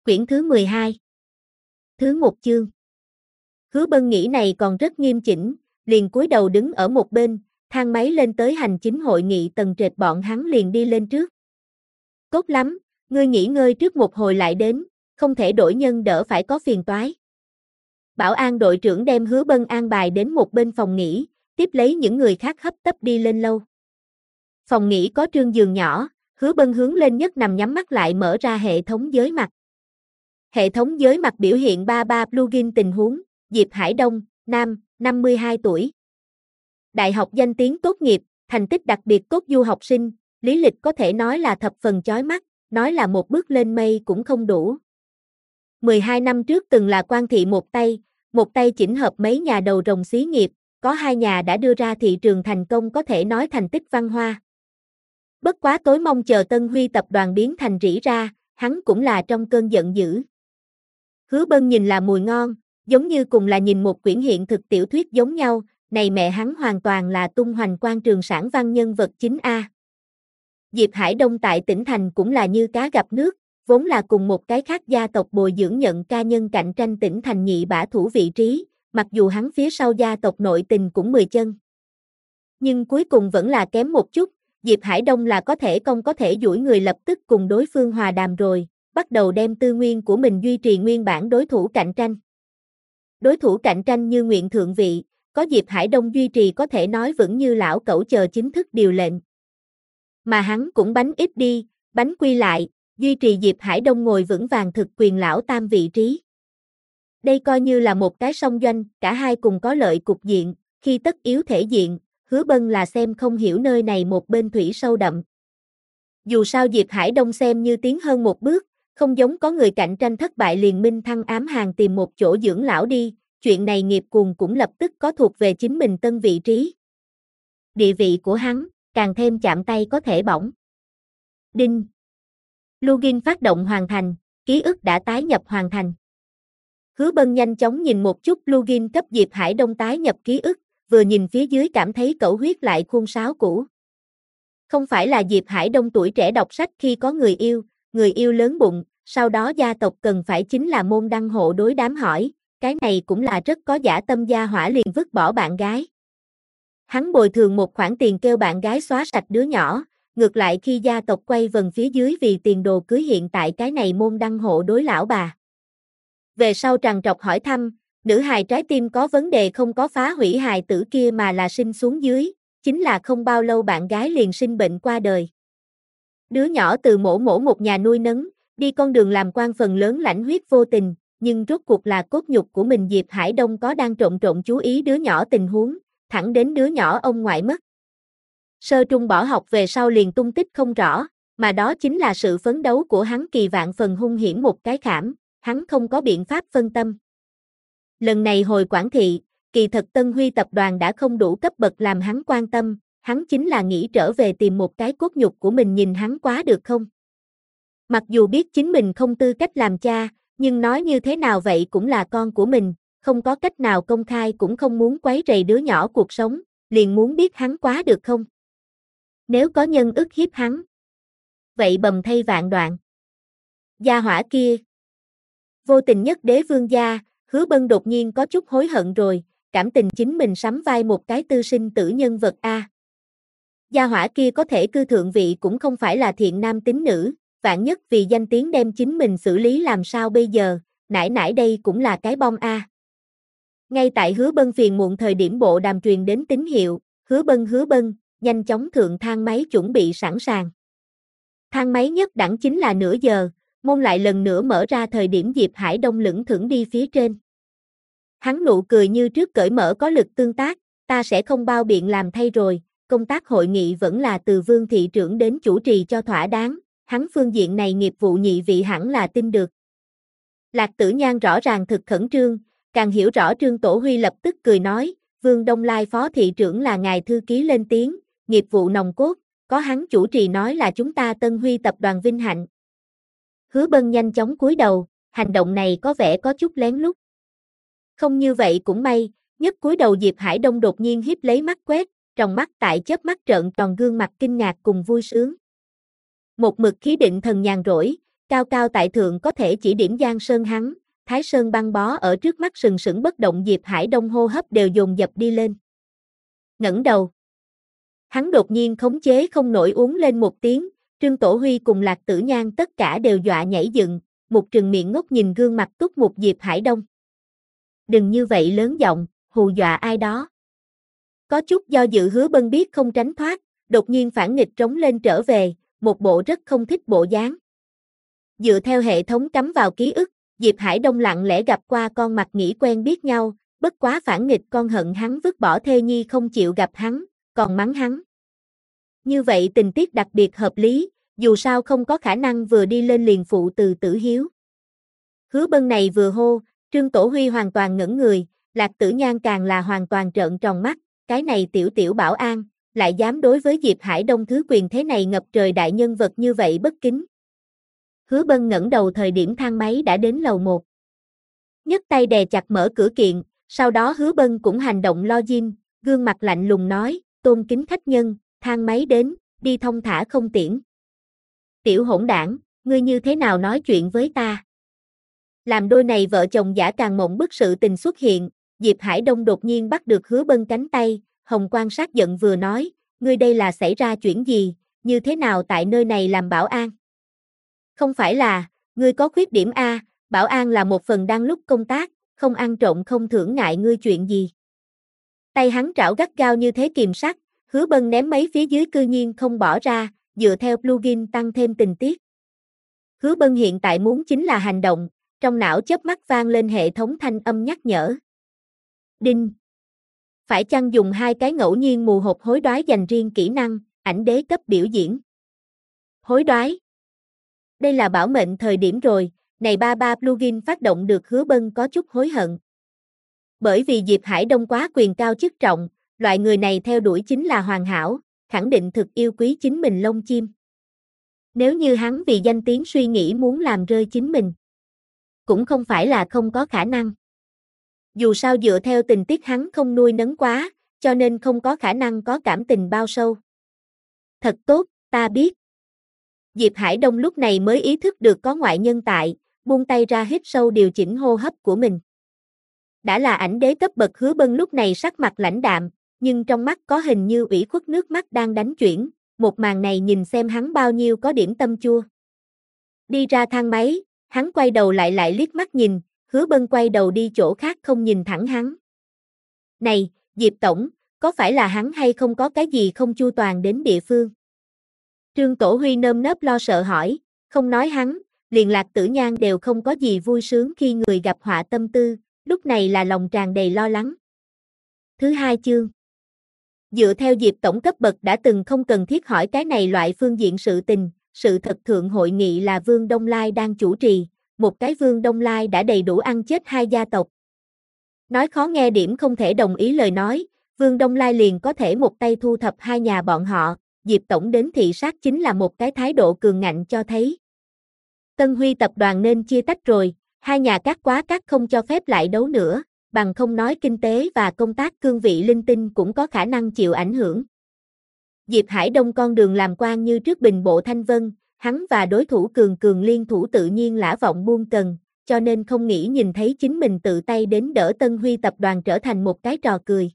Quyển thứ 12. Thứ 1 chương. Hứa Bân nghĩ này còn rất nghiêm chỉnh, liền cúi đầu đứng ở một bên, thang máy lên tới hành chính hội nghị tầng trệt bọn hắn liền đi lên trước. Tốt lắm, ngươi nghỉ ngơi trước một hồi lại đến, không thể đổi nhân đỡ phải có phiền toái. Bảo an đội trưởng đem Hứa Bân an bài đến một bên phòng nghỉ, tiếp lấy những người khác hấp tấp đi lên lâu. Phòng nghỉ có trương giường nhỏ, Hứa Bân hướng lên nhất nằm nhắm mắt lại mở ra hệ thống giới mặt. Hệ thống giới mặt biểu hiện 33 plugin tình huống, Diệp Hải Đông, nam, 52 tuổi. Đại học danh tiếng tốt nghiệp, thành tích đặc biệt tốt du học sinh, lý lịch có thể nói là thập phần chói mắt, nói là một bước lên mây cũng không đủ. 12 năm trước từng là quan thị một tay chỉnh hợp mấy nhà đầu rồng xí nghiệp, có 2 nhà đã đưa ra thị trường thành công có thể nói thành tích văn hoa. Bất quá tối mong chờ Tân Huy tập đoàn biến thành rỉ ra, hắn cũng là trong cơn giận dữ. Hứa Bân nhìn là mùi ngon, giống như cùng là nhìn một quyển hiện thực tiểu thuyết giống nhau, này mẹ hắn hoàn toàn là tung hoành quan trường sản văn nhân vật chính A. Diệp Hải Đông tại tỉnh thành cũng là như cá gặp nước, vốn là cùng một cái khác gia tộc bồi dưỡng nhận ca nhân cạnh tranh tỉnh thành nhị bả thủ vị trí, mặc dù hắn phía sau gia tộc nội tình cũng 10 chân. Nhưng cuối cùng vẫn là kém một chút, Diệp Hải Đông là có thể duỗi người lập tức cùng đối phương hòa đàm rồi, bắt đầu đem tư nguyên của mình duy trì nguyên bản đối thủ cạnh tranh. Đối thủ cạnh tranh như nguyện thượng vị, có Diệp Hải Đông duy trì có thể nói vững như lão cẩu chờ chính thức điều lệnh. Mà hắn cũng bánh ít đi, bánh quy lại, duy trì Diệp Hải Đông ngồi vững vàng thực quyền lão tam vị trí. Đây coi như là một cái song doanh, cả hai cùng có lợi cục diện, khi tất yếu thể diện, Hứa Bân là xem không hiểu nơi này một bên thủy sâu đậm. Dù sao Diệp Hải Đông xem như tiến hơn một bước, không giống có người cạnh tranh thất bại liền minh thăng ám hàng tìm một chỗ dưỡng lão đi, chuyện này nghiệp cuồng cũng lập tức có thuộc về chính mình tân vị trí. Địa vị của hắn, càng thêm chạm tay có thể bỏng. Đinh. Plugin phát động hoàn thành, ký ức đã tái nhập hoàn thành. Hứa Bân nhanh chóng nhìn một chút plugin cấp Diệp Hải Đông tái nhập ký ức, vừa nhìn phía dưới cảm thấy cẩu huyết lại khuôn sáo cũ. Không phải là Diệp Hải Đông tuổi trẻ đọc sách khi có người yêu lớn bụng, sau đó gia tộc cần phải chính là môn đăng hộ đối đám hỏi, cái này cũng là rất có dã tâm gia hỏa liền vứt bỏ bạn gái. Hắn bồi thường một khoản tiền kêu bạn gái xóa sạch đứa nhỏ, ngược lại khi gia tộc quay vần phía dưới vì tiền đồ cưới hiện tại cái này môn đăng hộ đối lão bà. Về sau trằn trọc hỏi thăm, nữ hài trái tim có vấn đề không có phá hủy hài tử kia mà là sinh xuống dưới, chính là không bao lâu bạn gái liền sinh bệnh qua đời. Đứa nhỏ từ mổ một nhà nuôi nấng, đi con đường làm quan phần lớn lãnh huyết vô tình, nhưng rốt cuộc là cốt nhục của mình Diệp Hải Đông có đang trộn chú ý đứa nhỏ tình huống, thẳng đến đứa nhỏ ông ngoại mất. Sơ trung bỏ học về sau liền tung tích không rõ, mà đó chính là sự phấn đấu của hắn kỳ vạn phần hung hiểm một cái khảm, hắn không có biện pháp phân tâm. Lần này hồi quản thị, kỳ thật Tân Huy tập đoàn đã không đủ cấp bậc làm hắn quan tâm, hắn chính là nghĩ trở về tìm một cái cốt nhục của mình nhìn hắn quá được không? Mặc dù biết chính mình không tư cách làm cha, nhưng nói như thế nào vậy cũng là con của mình, không có cách nào công khai cũng không muốn quấy rầy đứa nhỏ cuộc sống, liền muốn biết hắn quá được không? Nếu có nhân ức hiếp hắn, vậy bầm thây vạn đoạn. Gia hỏa kia. Vô tình nhất đế vương gia, Hứa Bân đột nhiên có chút hối hận rồi, cảm tình chính mình sắm vai một cái tư sinh tử nhân vật A. Gia hỏa kia có thể cư thượng vị cũng không phải là thiện nam tín nữ, vạn nhất vì danh tiếng đem chính mình xử lý làm sao bây giờ, nãy đây cũng là cái bom A. Ngay tại Hứa Bân phiền muộn thời điểm bộ đàm truyền đến tín hiệu, Hứa Bân, nhanh chóng thượng thang máy chuẩn bị sẵn sàng. Thang máy nhất đẳng chính là nửa giờ, môn lại lần nữa mở ra thời điểm Diệp Hải Đông lững thững đi phía trên. Hắn nụ cười như trước cởi mở có lực tương tác, ta sẽ không bao biện làm thay rồi, công tác hội nghị vẫn là từ Vương thị trưởng đến chủ trì cho thỏa đáng, hắn phương diện này nghiệp vụ nhị vị hẳn là tin được. Lạc Tử Nhan rõ ràng thực khẩn trương, càng hiểu rõ Trương Tổ Huy lập tức cười nói, Vương Đông Lai phó thị trưởng là ngài thư ký lên tiếng, nghiệp vụ nòng cốt, có hắn chủ trì nói là chúng ta Tân Huy tập đoàn vinh hạnh. Hứa Bân nhanh chóng cúi đầu, hành động này có vẻ có chút lén lút. Không như vậy cũng may, nhất cúi đầu Diệp Hải Đông đột nhiên hiếp lấy mắt quét, tròng mắt tại chớp mắt trợn tròn gương mặt kinh ngạc cùng vui sướng. Một mực khí định thần nhàn rỗi, cao cao tại thượng có thể chỉ điểm Giang Sơn hắn, Thái Sơn băng bó ở trước mắt sừng sững bất động Diệp Hải Đông hô hấp đều dồn dập đi lên. Ngẩng đầu. Hắn đột nhiên khống chế không nổi uống lên một tiếng, Trương Tổ Huy cùng Lạc Tử Nhan tất cả đều dọa nhảy dựng, một trừng miệng ngốc nhìn gương mặt túc mục Diệp Hải Đông. Đừng như vậy lớn giọng, hù dọa ai đó. Có chút do dự Hứa Bân biết không tránh thoát, đột nhiên phản nghịch trống lên trở về, một bộ rất không thích bộ dáng. Dựa theo hệ thống cắm vào ký ức, Diệp Hải Đông lặng lẽ gặp qua con mặt nghĩ quen biết nhau, bất quá phản nghịch con hận hắn vứt bỏ thê nhi không chịu gặp hắn, còn mắng hắn. Như vậy tình tiết đặc biệt hợp lý, dù sao không có khả năng vừa đi lên liền phụ từ tử hiếu. Hứa Bân này vừa hô, Trương Tổ Huy hoàn toàn ngẩn người, Lạc Tử Nhan càng là hoàn toàn trợn tròn mắt, cái này tiểu tiểu bảo an, lại dám đối với Diệp Hải Đông thứ quyền thế này ngập trời đại nhân vật như vậy bất kính. Hứa Bân ngẩng đầu thời điểm thang máy đã đến lầu 1. Nhấc tay đè chặt mở cửa kiện, sau đó Hứa Bân cũng hành động login, gương mặt lạnh lùng nói, tôn kính khách nhân, thang máy đến, đi thông thả không tiễn. Tiểu hỗn đảng, ngươi như thế nào nói chuyện với ta? Làm đôi này vợ chồng giả càng mộng bức sự tình xuất hiện, Diệp Hải Đông đột nhiên bắt được Hứa Bân cánh tay, hồng quan sát giận vừa nói, ngươi đây là xảy ra chuyện gì, như thế nào tại nơi này làm bảo an? Không phải là, ngươi có khuyết điểm a, bảo an là một phần đang lúc công tác, không ăn trộm không thưởng ngại ngươi chuyện gì. Tay hắn trảo gắt gao như thế kìm sắt, Hứa Bân ném mấy phía dưới cư nhiên không bỏ ra, dựa theo plugin tăng thêm tình tiết. Hứa Bân hiện tại muốn chính là hành động, trong não chớp mắt vang lên hệ thống thanh âm nhắc nhở. Đinh. Phải chăng dùng 2 cái ngẫu nhiên mù hộp hối đoái dành riêng kỹ năng, ảnh đế cấp biểu diễn. Hối đoái. Đây là bảo mệnh thời điểm rồi, này ba plugin phát động được Hứa Bân có chút hối hận. Bởi vì Diệp Hải Đông quá quyền cao chức trọng, loại người này theo đuổi chính là hoàn hảo, khẳng định thực yêu quý chính mình lông chim. Nếu như hắn vì danh tiếng suy nghĩ muốn làm rơi chính mình, cũng không phải là không có khả năng. Dù sao dựa theo tình tiết hắn không nuôi nấng quá, cho nên không có khả năng có cảm tình bao sâu. Thật tốt, ta biết. Diệp Hải Đông lúc này mới ý thức được có ngoại nhân tại, buông tay ra hít sâu điều chỉnh hô hấp của mình. Đã là ảnh đế cấp bậc Hứa Bân lúc này sắc mặt lãnh đạm, nhưng trong mắt có hình như ủy khuất nước mắt đang đánh chuyển, một màn này nhìn xem hắn bao nhiêu có điểm tâm chua. Đi ra thang máy, hắn quay đầu lại liếc mắt nhìn, Hứa Bân quay đầu đi chỗ khác không nhìn thẳng hắn. Này, Diệp Tổng, có phải là hắn hay không có cái gì không chu toàn đến địa phương? Trương Tổ Huy nơm nớp lo sợ hỏi, không nói hắn, liền Lạc Tử Nhan đều không có gì vui sướng khi người gặp họa tâm tư, lúc này là lòng tràn đầy lo lắng. Thứ 2 chương. Dựa theo Diệp Tổng cấp bậc đã từng không cần thiết hỏi cái này loại phương diện sự tình, sự thật thượng hội nghị là Vương Đông Lai đang chủ trì, một cái Vương Đông Lai đã đầy đủ ăn chết 2 gia tộc. Nói khó nghe điểm không thể đồng ý lời nói, Vương Đông Lai liền có thể một tay thu thập 2 nhà bọn họ, Diệp Tổng đến thị sát chính là một cái thái độ cường ngạnh cho thấy. Tân Huy tập đoàn nên chia tách rồi, 2 nhà các quá các không cho phép lại đấu nữa, bằng không nói kinh tế và công tác cương vị linh tinh cũng có khả năng chịu ảnh hưởng. Diệp Hải Đông con đường làm quan như trước bình bộ thanh vân, hắn và đối thủ cường liên thủ tự nhiên lã vọng buông cần, cho nên không nghĩ nhìn thấy chính mình tự tay đến đỡ Tân Huy tập đoàn trở thành một cái trò cười.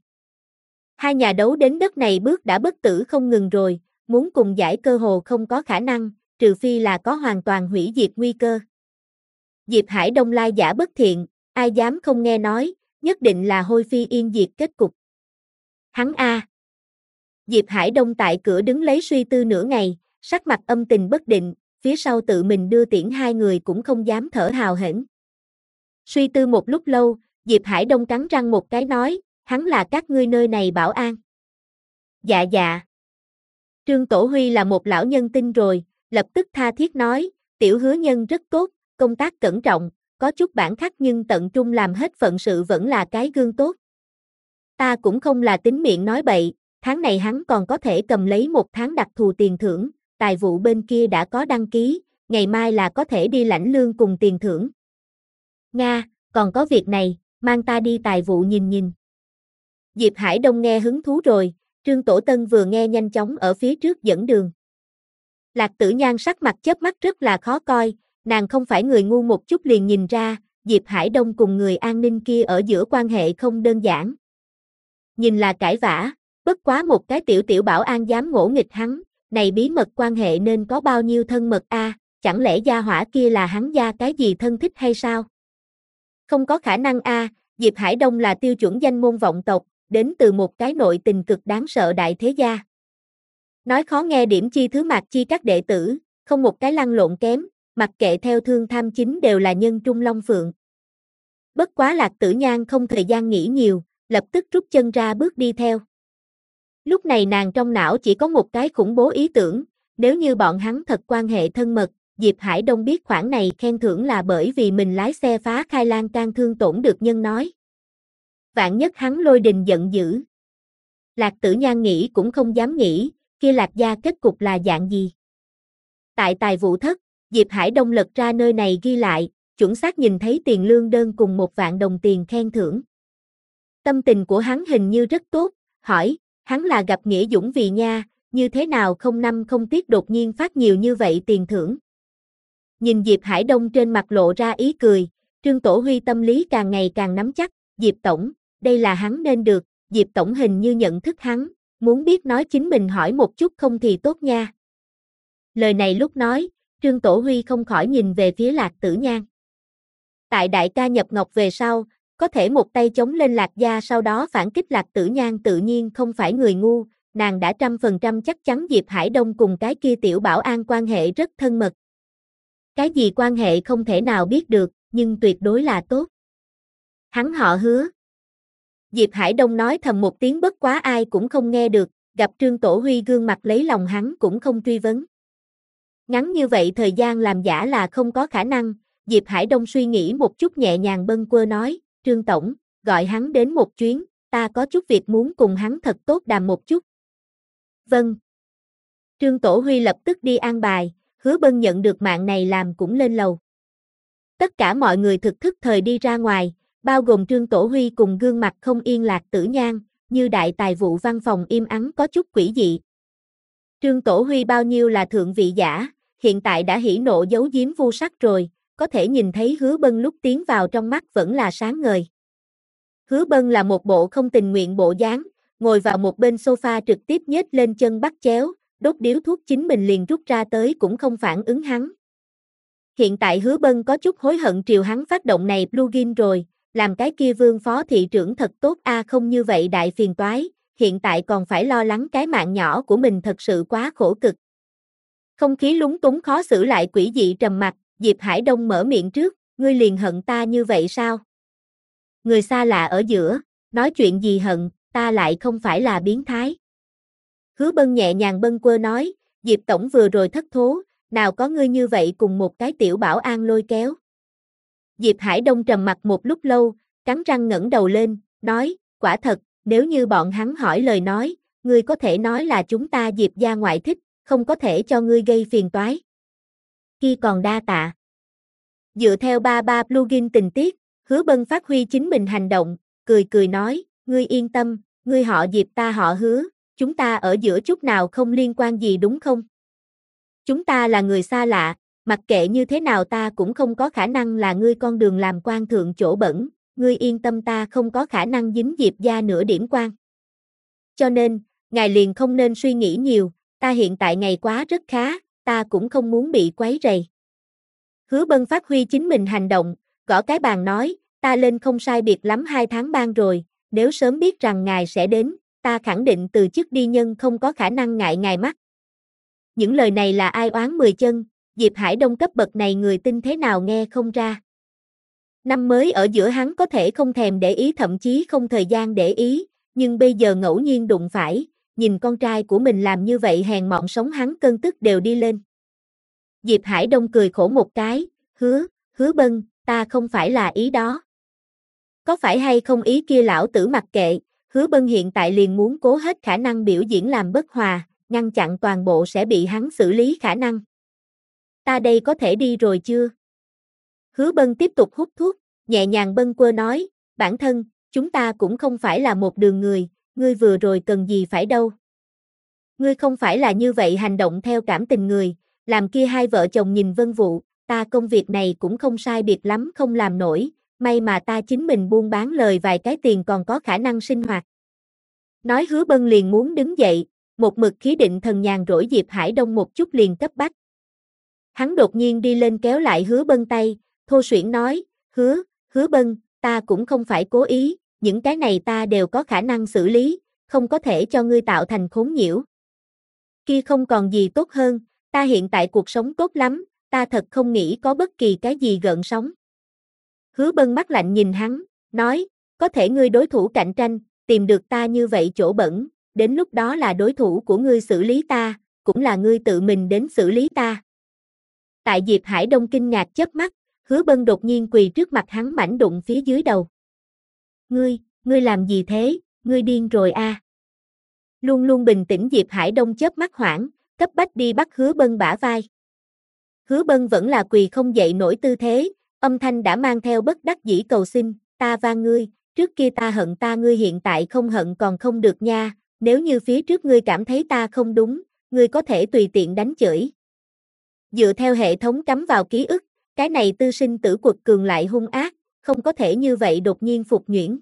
2 nhà đấu đến đất này bước đã bất tử không ngừng rồi, muốn cùng giải cơ hồ không có khả năng, trừ phi là có hoàn toàn hủy diệt nguy cơ. Diệp Hải Đông lai giả bất thiện, ai dám không nghe nói, nhất định là hôi phi yên diệt kết cục. Hắn a. Diệp Hải Đông tại cửa đứng lấy suy tư nửa ngày, sắc mặt âm tình bất định, phía sau tự mình đưa tiễn 2 người cũng không dám thở hào hển. Suy tư một lúc lâu, Diệp Hải Đông cắn răng một cái nói, hắn là các ngươi nơi này bảo an. Dạ dạ. Trương Tổ Huy là một lão nhân tinh rồi, lập tức tha thiết nói, tiểu Hứa nhân rất tốt, công tác cẩn trọng, có chút bản khắc nhưng tận trung làm hết phận sự vẫn là cái gương tốt. Ta cũng không là tính miệng nói bậy, tháng này hắn còn có thể cầm lấy 1 tháng đặc thù tiền thưởng, tài vụ bên kia đã có đăng ký, ngày mai là có thể đi lãnh lương cùng tiền thưởng. Nga, còn có việc này, mang ta đi tài vụ nhìn nhìn. Diệp Hải Đông nghe hứng thú rồi, Trương Tổ Tân vừa nghe nhanh chóng ở phía trước dẫn đường. Lạc Tử Nhan sắc mặt chớp mắt rất là khó coi, Nàng không phải người ngu một chút liền nhìn ra, Diệp Hải Đông cùng người an ninh kia ở giữa quan hệ không đơn giản. Nhìn là cãi vã, bất quá một cái tiểu bảo an dám ngỗ nghịch hắn, này bí mật quan hệ nên có bao nhiêu thân mật a, chẳng lẽ gia hỏa kia là hắn gia cái gì thân thích hay sao? Không có khả năng a, Diệp Hải Đông là tiêu chuẩn danh môn vọng tộc, đến từ một cái nội tình cực đáng sợ đại thế gia. Nói khó nghe điểm chi thứ mạc chi các đệ tử, không một cái lăn lộn kém, mặc kệ theo thương tham chính đều là nhân trung long phượng. Bất quá Lạc Tử Nhan không thời gian nghĩ nhiều, lập tức rút chân ra bước đi theo. Lúc này nàng trong não chỉ có một cái khủng bố ý tưởng, nếu như bọn hắn thật quan hệ thân mật, Diệp Hải Đông biết khoản này khen thưởng là bởi vì mình lái xe phá khai lan can thương tổn được nhân nói. Vạn nhất hắn lôi đình giận dữ. Lạc Tử Nhan nghĩ cũng không dám nghĩ, kia Lạc gia kết cục là dạng gì. Tại tài vụ thất, Diệp Hải Đông lật ra nơi này ghi lại, chuẩn xác nhìn thấy tiền lương đơn cùng 1.000 đồng tiền khen thưởng. Tâm tình của hắn hình như rất tốt, hỏi, hắn là gặp nghĩa dũng vì nha, như thế nào không năm không tiếc đột nhiên phát nhiều như vậy tiền thưởng. Nhìn Diệp Hải Đông trên mặt lộ ra ý cười, Trương Tổ Huy tâm lý càng ngày càng nắm chắc, Diệp Tổng, đây là hắn nên được, Diệp Tổng hình như nhận thức hắn, muốn biết nói chính mình hỏi một chút không thì tốt nha. Lời này lúc nói, Trương Tổ Huy không khỏi nhìn về phía Lạc Tử Nhan. Tại đại ca nhập ngọc về sau, có thể một tay chống lên Lạc gia sau đó phản kích Lạc Tử Nhan tự nhiên không phải người ngu, nàng đã 100% chắc chắn Diệp Hải Đông cùng cái kia tiểu bảo an quan hệ rất thân mật. Cái gì quan hệ không thể nào biết được, nhưng tuyệt đối là tốt. Hắn họ Hứa. Diệp Hải Đông nói thầm một tiếng bất quá ai cũng không nghe được, gặp Trương Tổ Huy gương mặt lấy lòng hắn cũng không truy vấn. Ngắn như vậy thời gian làm giả là không có khả năng, Diệp Hải Đông suy nghĩ một chút nhẹ nhàng bâng quơ nói, Trương Tổng, gọi hắn đến một chuyến, ta có chút việc muốn cùng hắn thật tốt đàm một chút. Vâng. Trương Tổ Huy lập tức đi an bài, Hứa Bân nhận được mạng này làm cũng lên lầu. Tất cả mọi người thực thức thời đi ra ngoài, bao gồm Trương Tổ Huy cùng gương mặt không yên Lạc Tử Nhan, như đại tài vụ văn phòng im ắng có chút quỷ dị. Trương Tổ Huy bao nhiêu là thượng vị giả, hiện tại đã hỉ nộ giấu giếm vu sắc rồi, có thể nhìn thấy Hứa Bân lúc tiến vào trong mắt vẫn là sáng ngời. Hứa Bân là một bộ không tình nguyện bộ dáng, ngồi vào một bên sofa trực tiếp nhếch lên chân bắt chéo, đốt điếu thuốc chính mình liền rút ra tới cũng không phản ứng hắn. Hiện tại Hứa Bân có chút hối hận triều hắn phát động này plugin rồi, làm cái kia Vương phó thị trưởng thật tốt a, không như vậy đại phiền toái, hiện tại còn phải lo lắng cái mạng nhỏ của mình thật sự quá khổ cực. Không khí lúng túng khó xử lại quỷ dị trầm mặc, Diệp Hải Đông mở miệng trước, ngươi liền hận ta như vậy sao? Người xa lạ ở giữa, nói chuyện gì hận, ta lại không phải là biến thái. Hứa Bân nhẹ nhàng bâng quơ nói, Diệp Tổng vừa rồi thất thố, nào có ngươi như vậy cùng một cái tiểu bảo an lôi kéo. Diệp Hải Đông trầm mặt một lúc lâu, cắn răng ngẩng đầu lên, nói, quả thật, nếu như bọn hắn hỏi lời nói, ngươi có thể nói là chúng ta Diệp gia ngoại thích, không có thể cho ngươi gây phiền toái. Kia còn đa tạ. Dựa theo ba plugin tình tiết, Hứa Bân phát huy chính mình hành động, cười nói, ngươi yên tâm, ngươi họ Diệp ta họ Hứa, chúng ta ở giữa chút nào không liên quan gì đúng không? Chúng ta là người xa lạ, mặc kệ như thế nào ta cũng không có khả năng là ngươi con đường làm quan thượng chỗ bẩn, ngươi yên tâm ta không có khả năng dính Diệp gia nửa điểm quan. Cho nên, ngài liền không nên suy nghĩ nhiều, ta hiện tại ngày quá rất khá, ta cũng không muốn bị quấy rầy. Hứa Bân phát huy chính mình hành động, gõ cái bàn nói, ta lên không sai biệt lắm 2 tháng ban rồi, nếu sớm biết rằng ngài sẽ đến, ta khẳng định từ chức đi nhân không có khả năng ngại ngài mắt. Những lời này là ai oán 10 chân, Diệp Hải Đông cấp bậc này người tin thế nào nghe không ra. Năm mới ở giữa hắn có thể không thèm để ý thậm chí không thời gian để ý, nhưng bây giờ ngẫu nhiên đụng phải, nhìn con trai của mình làm như vậy hèn mọn sống hắn cơn tức đều đi lên. Diệp Hải Đông cười khổ một cái, Hứa Bân, ta không phải là ý đó. Có phải hay không ý kia lão tử mặc kệ, Hứa Bân hiện tại liền muốn cố hết khả năng biểu diễn làm bất hòa, ngăn chặn toàn bộ sẽ bị hắn xử lý khả năng. Ta đây có thể đi rồi chưa? Hứa Bân tiếp tục hút thuốc, nhẹ nhàng bâng quơ nói, bản thân, chúng ta cũng không phải là một đường người, ngươi vừa rồi cần gì phải đâu. Ngươi không phải là như vậy hành động theo cảm tình người, làm kia hai vợ chồng nhìn Vân Vũ, ta công việc này cũng không sai biệt lắm không làm nổi, may mà ta chính mình buôn bán lời vài cái tiền còn có khả năng sinh hoạt. Nói Hứa Bân liền muốn đứng dậy, một mực khí định thần nhàn rỗi Diệp Hải Đông một chút liền cấp bách. Hắn đột nhiên đi lên kéo lại Hứa Bân tay, thô suyễn nói, Hứa Bân, ta cũng không phải cố ý, những cái này ta đều có khả năng xử lý, không có thể cho ngươi tạo thành khốn nhiễu. Kia không còn gì tốt hơn, ta hiện tại cuộc sống tốt lắm, ta thật không nghĩ có bất kỳ cái gì gợn sóng. Hứa Bân mắt lạnh nhìn hắn, nói, có thể ngươi đối thủ cạnh tranh, tìm được ta như vậy chỗ bẩn, đến lúc đó là đối thủ của ngươi xử lý ta, cũng là ngươi tự mình đến xử lý ta. Tại Diệp Hải Đông kinh ngạc chớp mắt, Hứa Bân đột nhiên quỳ trước mặt hắn mảnh đụng phía dưới đầu. Ngươi làm gì thế, ngươi điên rồi a? Luôn luôn bình tĩnh Diệp Hải Đông chớp mắt hoảng, cấp bách đi bắt Hứa Bân bả vai. Hứa Bân vẫn là quỳ không dậy nổi tư thế, âm thanh đã mang theo bất đắc dĩ cầu xin, ta van ngươi, trước kia ta hận ta ngươi hiện tại không hận còn không được nha, nếu như phía trước ngươi cảm thấy ta không đúng, ngươi có thể tùy tiện đánh chửi. Dựa theo hệ thống cắm vào ký ức, cái này tư sinh tử quật cường lại hung ác, không có thể như vậy đột nhiên phục nhuyễn.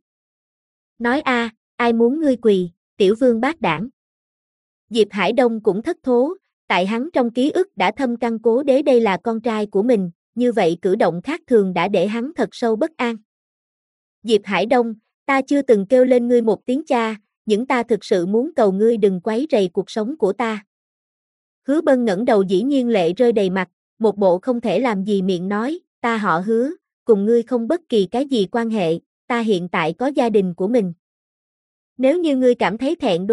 Nói ai muốn ngươi quỳ, tiểu vương bát đảng. Diệp Hải Đông cũng thất thố, tại hắn trong ký ức đã thâm căn cố đế đây là con trai của mình, như vậy cử động khác thường đã để hắn thật sâu bất an. Diệp Hải Đông, ta chưa từng kêu lên ngươi một tiếng cha, nhưng ta thực sự muốn cầu ngươi đừng quấy rầy cuộc sống của ta. Hứa Bân ngẩng đầu dĩ nhiên lệ rơi đầy mặt, một bộ không thể làm gì miệng nói, ta họ Hứa, cùng ngươi không bất kỳ cái gì quan hệ, ta hiện tại có gia đình của mình. Nếu như ngươi cảm thấy thẹn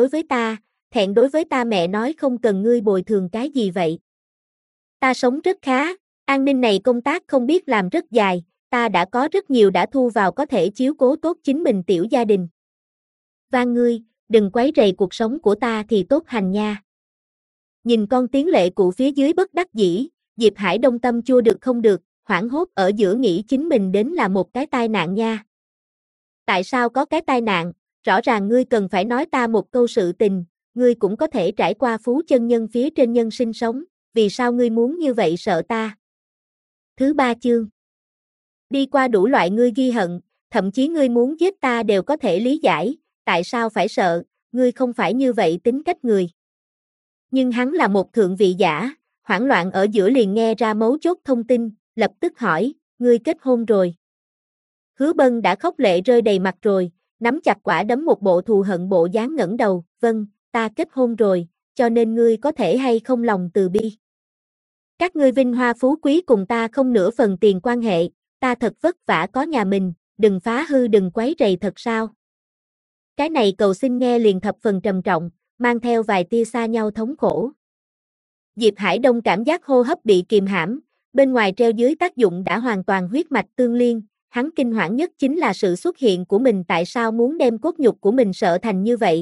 đối với ta mẹ nói không cần ngươi bồi thường cái gì vậy. Ta sống rất khá, an ninh này công tác không biết làm rất dài, ta đã có rất nhiều đã thu vào có thể chiếu cố tốt chính mình tiểu gia đình. Van ngươi, đừng quấy rầy cuộc sống của ta thì tốt hành nha. Nhìn con Tiến Lệ cụ phía dưới bất đắc dĩ, Diệp Hải Đông tâm chua được không được, hoảng hốt ở giữa nghĩ chính mình đến là một cái tai nạn nha. Tại sao có cái tai nạn, rõ ràng ngươi cần phải nói ta một câu sự tình, ngươi cũng có thể trải qua phú chân nhân phía trên nhân sinh sống, vì sao ngươi muốn như vậy sợ ta? Thứ 3 chương. Đi qua đủ loại ngươi ghi hận, thậm chí ngươi muốn giết ta đều có thể lý giải, tại sao phải sợ, ngươi không phải như vậy tính cách người. Nhưng hắn là một thượng vị giả, hoảng loạn ở giữa liền nghe ra mấu chốt thông tin, lập tức hỏi, ngươi kết hôn rồi. Hứa Bân đã khóc lệ rơi đầy mặt rồi, nắm chặt quả đấm một bộ thù hận bộ dáng ngẩng đầu, vâng, ta kết hôn rồi, cho nên ngươi có thể hay không lòng từ bi. Các ngươi vinh hoa phú quý cùng ta không nửa phần tiền quan hệ, ta thật vất vả có nhà mình, đừng phá hư đừng quấy rầy thật sao. Cái này cầu xin nghe liền thập phần trầm trọng, mang theo vài tia xa nhau thống khổ. Diệp Hải Đông cảm giác hô hấp bị kìm hãm, bên ngoài treo dưới tác dụng đã hoàn toàn huyết mạch tương liên, hắn kinh hoảng nhất chính là sự xuất hiện của mình tại sao muốn đem cốt nhục của mình sợ thành như vậy.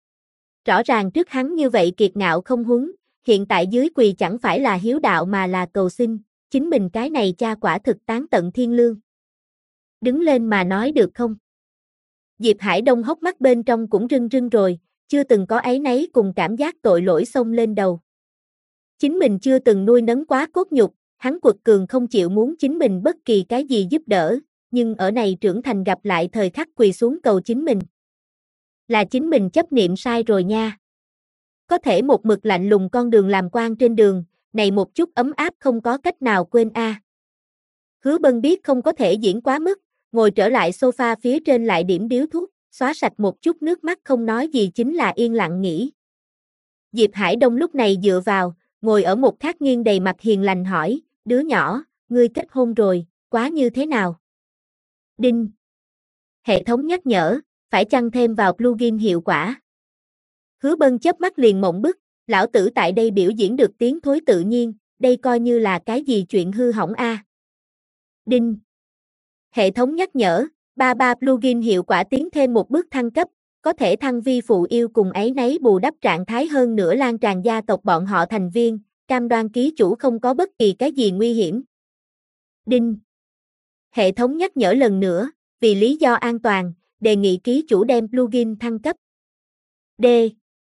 Rõ ràng trước hắn như vậy kiệt ngạo không huấn, hiện tại dưới quỳ chẳng phải là hiếu đạo mà là cầu xin, chính mình cái này cha quả thực tán tận thiên lương. Đứng lên mà nói được không? Diệp Hải Đông hốc mắt bên trong cũng rưng rưng rồi, chưa từng có áy náy cùng cảm giác tội lỗi xông lên đầu. Chính mình chưa từng nuôi nấng quá cốt nhục, hắn quật cường không chịu muốn chính mình bất kỳ cái gì giúp đỡ, nhưng ở này trưởng thành gặp lại thời khắc quỳ xuống cầu chính mình. Là chính mình chấp niệm sai rồi nha. Có thể một mực lạnh lùng con đường làm quan trên đường, này một chút ấm áp không có cách nào quên a. Hứa Bân biết không có thể diễn quá mức, ngồi trở lại sofa phía trên lại điểm điếu thuốc, xóa sạch một chút nước mắt không nói gì chính là yên lặng nghĩ. Diệp Hải Đông lúc này dựa vào, ngồi ở một thác nghiêng đầy mặt hiền lành hỏi, đứa nhỏ, ngươi kết hôn rồi, quá như thế nào? Đinh. Hệ thống nhắc nhở, phải chăng thêm vào plugin hiệu quả? Hứa Bân chớp mắt liền mộng bức, lão tử tại đây biểu diễn được tiếng thối tự nhiên, đây coi như là cái gì chuyện hư hỏng a? Đinh. Hệ thống nhắc nhở, 33 plugin hiệu quả tiến thêm một bước thăng cấp, có thể thăng vi phụ yêu cùng ấy nấy bù đắp trạng thái hơn nữa lan tràn gia tộc bọn họ thành viên, cam đoan ký chủ không có bất kỳ cái gì nguy hiểm. Đinh. Hệ thống nhắc nhở lần nữa, vì lý do an toàn, đề nghị ký chủ đem plugin thăng cấp. D.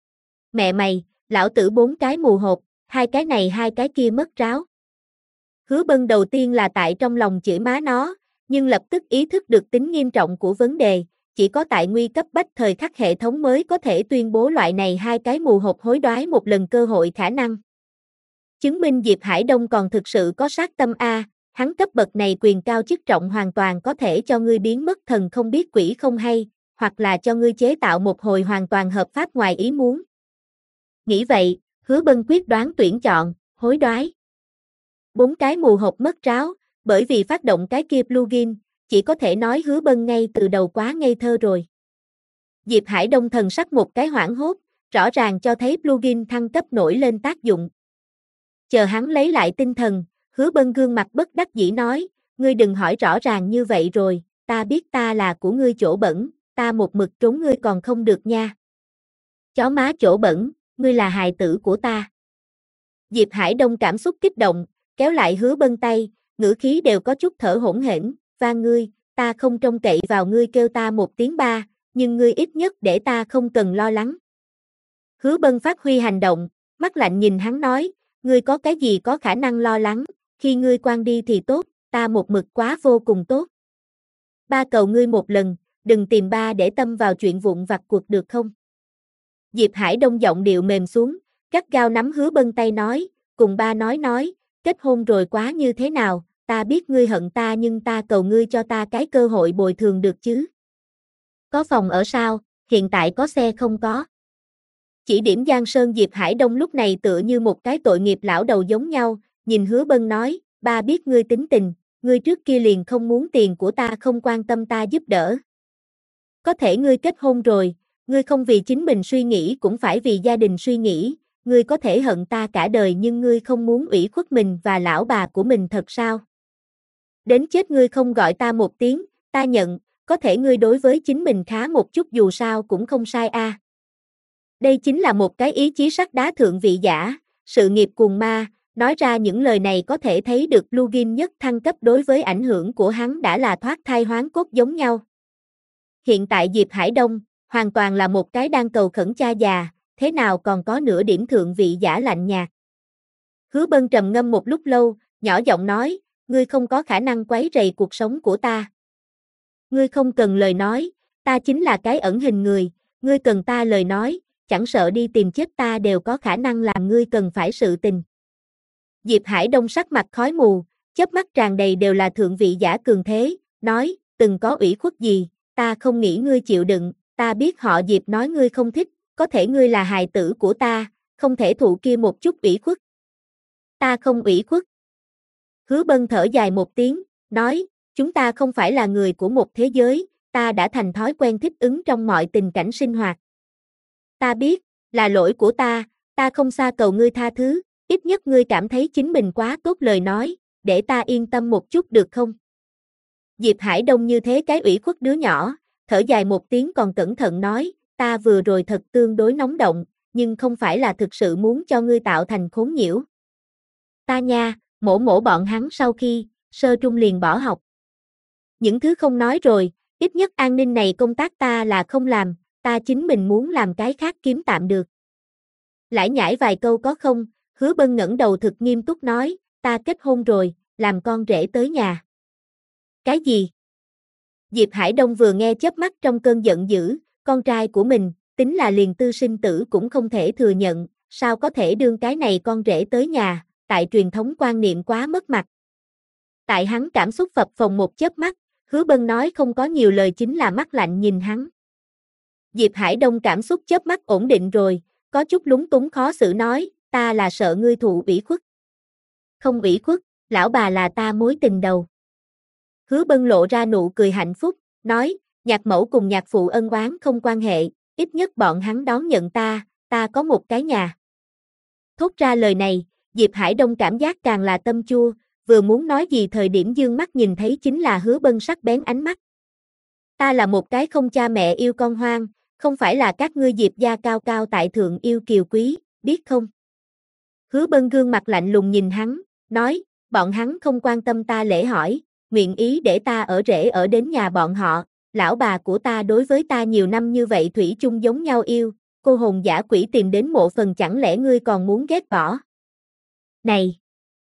Mẹ mày, lão tử 4 cái mù hộp, 2 cái này 2 cái kia mất ráo. Hứa Bân đầu tiên là tại trong lòng chửi má nó, nhưng lập tức ý thức được tính nghiêm trọng của vấn đề, chỉ có tại nguy cấp bách thời khắc hệ thống mới có thể tuyên bố loại này hai cái mù hột hối đoái một lần cơ hội khả năng. Chứng minh Diệp Hải Đông còn thực sự có sát tâm a, hắn cấp bậc này quyền cao chức trọng hoàn toàn có thể cho ngươi biến mất thần không biết quỷ không hay, hoặc là cho ngươi chế tạo một hồi hoàn toàn hợp pháp ngoài ý muốn. Nghĩ vậy, Hứa Bân quyết đoán tuyển chọn, hối đoái. 4 cái mù hộp mất tráo, bởi vì phát động cái kia plugin, chỉ có thể nói Hứa Bân ngay từ đầu quá ngây thơ rồi. Diệp Hải Đông thần sắc một cái hoảng hốt, rõ ràng cho thấy plugin thăng cấp nổi lên tác dụng. Chờ hắn lấy lại tinh thần, Hứa Bân gương mặt bất đắc dĩ nói, ngươi đừng hỏi rõ ràng như vậy rồi, ta biết ta là của ngươi chỗ bẩn, ta một mực trốn ngươi còn không được nha. Chó má chỗ bẩn, ngươi là hài tử của ta. Diệp Hải Đông cảm xúc kích động, kéo lại Hứa Bân tay, ngữ khí đều có chút thở hổn hển, van ngươi, ta không trông cậy vào ngươi kêu ta một tiếng ba, nhưng ngươi ít nhất để ta không cần lo lắng. Hứa Bân phát huy hành động, mắt lạnh nhìn hắn nói, ngươi có cái gì có khả năng lo lắng, khi ngươi quan đi thì tốt, ta một mực quá vô cùng tốt. Ba cầu ngươi một lần, đừng tìm ba để tâm vào chuyện vụn vặt cuộc được không? Diệp Hải Đông giọng điệu mềm xuống, gắt gao nắm Hứa Bân tay nói, cùng ba nói, kết hôn rồi quá như thế nào, ta biết ngươi hận ta nhưng ta cầu ngươi cho ta cái cơ hội bồi thường được chứ. Có phòng ở sao, hiện tại có xe không có. Chỉ điểm Giang Sơn Diệp Hải Đông lúc này tựa như một cái tội nghiệp lão đầu giống nhau, nhìn Hứa Bân nói, ba biết ngươi tính tình, ngươi trước kia liền không muốn tiền của ta không quan tâm ta giúp đỡ. Có thể ngươi kết hôn rồi, ngươi không vì chính mình suy nghĩ cũng phải vì gia đình suy nghĩ, ngươi có thể hận ta cả đời nhưng ngươi không muốn ủy khuất mình và lão bà của mình thật sao? Đến chết ngươi không gọi ta một tiếng, ta nhận, có thể ngươi đối với chính mình khá một chút dù sao cũng không sai a. Đây chính là một cái ý chí sắt đá thượng vị giả, sự nghiệp cuồng ma, nói ra những lời này có thể thấy được plugin nhất thăng cấp đối với ảnh hưởng của hắn đã là thoát thai hoán cốt giống nhau. Hiện tại Diệp Hải Đông, hoàn toàn là một cái đang cầu khẩn cha già, thế nào còn có nửa điểm thượng vị giả lạnh nhạt. Hứa Bân trầm ngâm một lúc lâu, nhỏ giọng nói, ngươi không có khả năng quấy rầy cuộc sống của ta. Ngươi không cần lời nói, ta chính là cái ẩn hình người, ngươi cần ta lời nói, chẳng sợ đi tìm chết ta đều có khả năng làm ngươi cần phải sự tình. Diệp Hải Đông sắc mặt khói mù, chớp mắt tràn đầy đều là thượng vị giả cường thế, nói, từng có ủy khuất gì, ta không nghĩ ngươi chịu đựng, ta biết họ Diệp nói ngươi không thích, có thể ngươi là hài tử của ta, không thể thụ kia một chút ủy khuất. Ta không ủy khuất. Hứa Bân thở dài một tiếng, nói, chúng ta không phải là người của một thế giới, ta đã thành thói quen thích ứng trong mọi tình cảnh sinh hoạt. Ta biết, là lỗi của ta không xa cầu ngươi tha thứ, ít nhất ngươi cảm thấy chính mình quá tốt lời nói, để ta yên tâm một chút được không? Diệp Hải Đông như thế cái ủy khuất đứa nhỏ, thở dài một tiếng còn cẩn thận nói, ta vừa rồi thật tương đối nóng động, nhưng không phải là thực sự muốn cho ngươi tạo thành khốn nhiễu. Ta nha, mổ bọn hắn sau khi, sơ trung liền bỏ học. Những thứ không nói rồi, ít nhất an ninh này công tác ta là không làm, ta chính mình muốn làm cái khác kiếm tạm được. Lải nhải vài câu có không, Hứa Bân ngẩng đầu thực nghiêm túc nói, ta kết hôn rồi, làm con rể tới nhà. Cái gì? Diệp Hải Đông vừa nghe chớp mắt trong cơn giận dữ, con trai của mình, tính là liền tư sinh tử cũng không thể thừa nhận, sao có thể đương cái này con rể tới nhà, tại truyền thống quan niệm quá mất mặt. Tại hắn cảm xúc phập phồng một chớp mắt, Hứa Bân nói không có nhiều lời chính là mắt lạnh nhìn hắn. Diệp Hải Đông cảm xúc chớp mắt ổn định rồi, có chút lúng túng khó xử nói, ta là sợ ngươi thụ ủy khuất. Không ủy khuất, lão bà là ta mối tình đầu. Hứa Bân lộ ra nụ cười hạnh phúc, nói, nhạc mẫu cùng nhạc phụ ân oán không quan hệ, ít nhất bọn hắn đón nhận ta có một cái nhà. Thốt ra lời này, Diệp Hải Đông cảm giác càng là tâm chua, vừa muốn nói gì thời điểm dương mắt nhìn thấy chính là Hứa Bân sắc bén ánh mắt. Ta là một cái không cha mẹ yêu con hoang, không phải là các ngươi Diệp gia cao cao tại thượng yêu kiều quý, biết không? Hứa Bân gương mặt lạnh lùng nhìn hắn, nói, bọn hắn không quan tâm ta lễ hỏi, nguyện ý để ta ở rể ở đến nhà bọn họ, lão bà của ta đối với ta nhiều năm như vậy thủy chung giống nhau yêu, cô hồn dã quỷ tìm đến mộ phần chẳng lẽ ngươi còn muốn ghét bỏ? Này!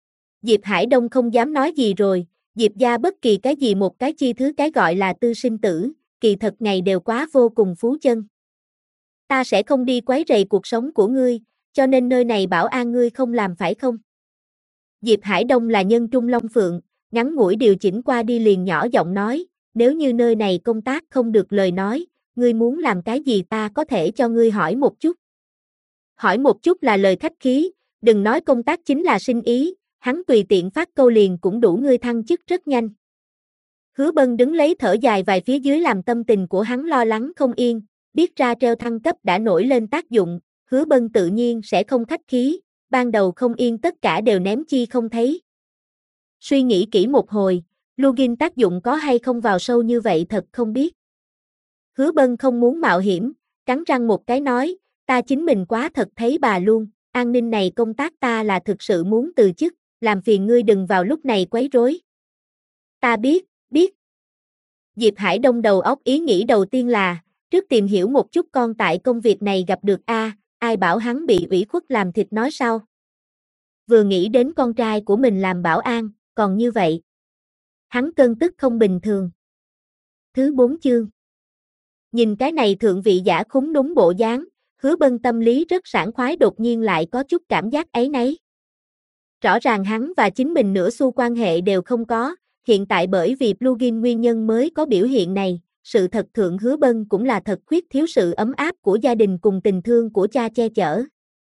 Diệp Hải Đông không dám nói gì rồi, Diệp gia bất kỳ cái gì một cái chi thứ cái gọi là tư sinh tử, kỳ thật ngày đều quá vô cùng phú chân. Ta sẽ không đi quấy rầy cuộc sống của ngươi, cho nên nơi này bảo an ngươi không làm phải không? Diệp Hải Đông là nhân trung long phượng, ngắn ngủi điều chỉnh qua đi liền nhỏ giọng nói, nếu như nơi này công tác không được lời nói, ngươi muốn làm cái gì ta có thể cho ngươi hỏi một chút. Hỏi một chút là lời khách khí, đừng nói công tác chính là sinh ý, hắn tùy tiện phát câu liền cũng đủ ngươi thăng chức rất nhanh. Hứa Bân đứng lấy thở dài vài phía dưới làm tâm tình của hắn lo lắng không yên, biết ra treo thăng cấp đã nổi lên tác dụng, Hứa Bân tự nhiên sẽ không khách khí, ban đầu không yên tất cả đều ném chi không thấy. Suy nghĩ kỹ một hồi, plugin tác dụng có hay không vào sâu như vậy thật không biết. Hứa Bân không muốn mạo hiểm, cắn răng một cái nói, ta chính mình quá thật thấy bà luôn, an ninh này công tác ta là thực sự muốn từ chức, làm phiền ngươi đừng vào lúc này quấy rối. Ta biết. Diệp Hải Đông đầu óc ý nghĩ đầu tiên là, trước tìm hiểu một chút con tại công việc này gặp được ai bảo hắn bị ủy khuất làm thịt nói sao. Vừa nghĩ đến con trai của mình làm bảo an, còn như vậy. Hắn cơn tức không bình thường. Thứ 4 chương. Nhìn cái này thượng vị giả khúng đúng bộ dáng, Hứa Bân tâm lý rất sảng khoái đột nhiên lại có chút cảm giác áy náy. Rõ ràng hắn và chính mình nửa xu quan hệ đều không có, hiện tại bởi vì plugin nguyên nhân mới có biểu hiện này, sự thật thượng Hứa Bân cũng là thật khuyết thiếu sự ấm áp của gia đình cùng tình thương của cha che chở.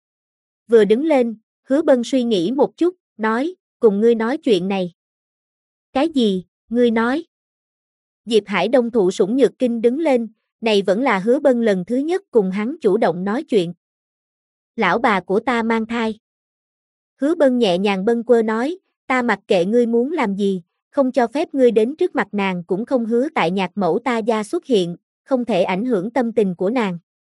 Vừa đứng lên, Hứa Bân suy nghĩ một chút, nói, cùng ngươi nói chuyện này. Cái gì, ngươi nói? Diệp Hải Đông thụ sủng nhược kinh đứng lên, này vẫn là Hứa Bân lần thứ nhất cùng hắn chủ động nói chuyện. Lão bà của ta mang thai. Hứa Bân nhẹ nhàng bâng quơ nói, ta mặc kệ ngươi muốn làm gì, không cho phép ngươi đến trước mặt nàng cũng không hứa tại nhạc mẫu ta gia xuất hiện, không thể ảnh hưởng tâm tình của nàng.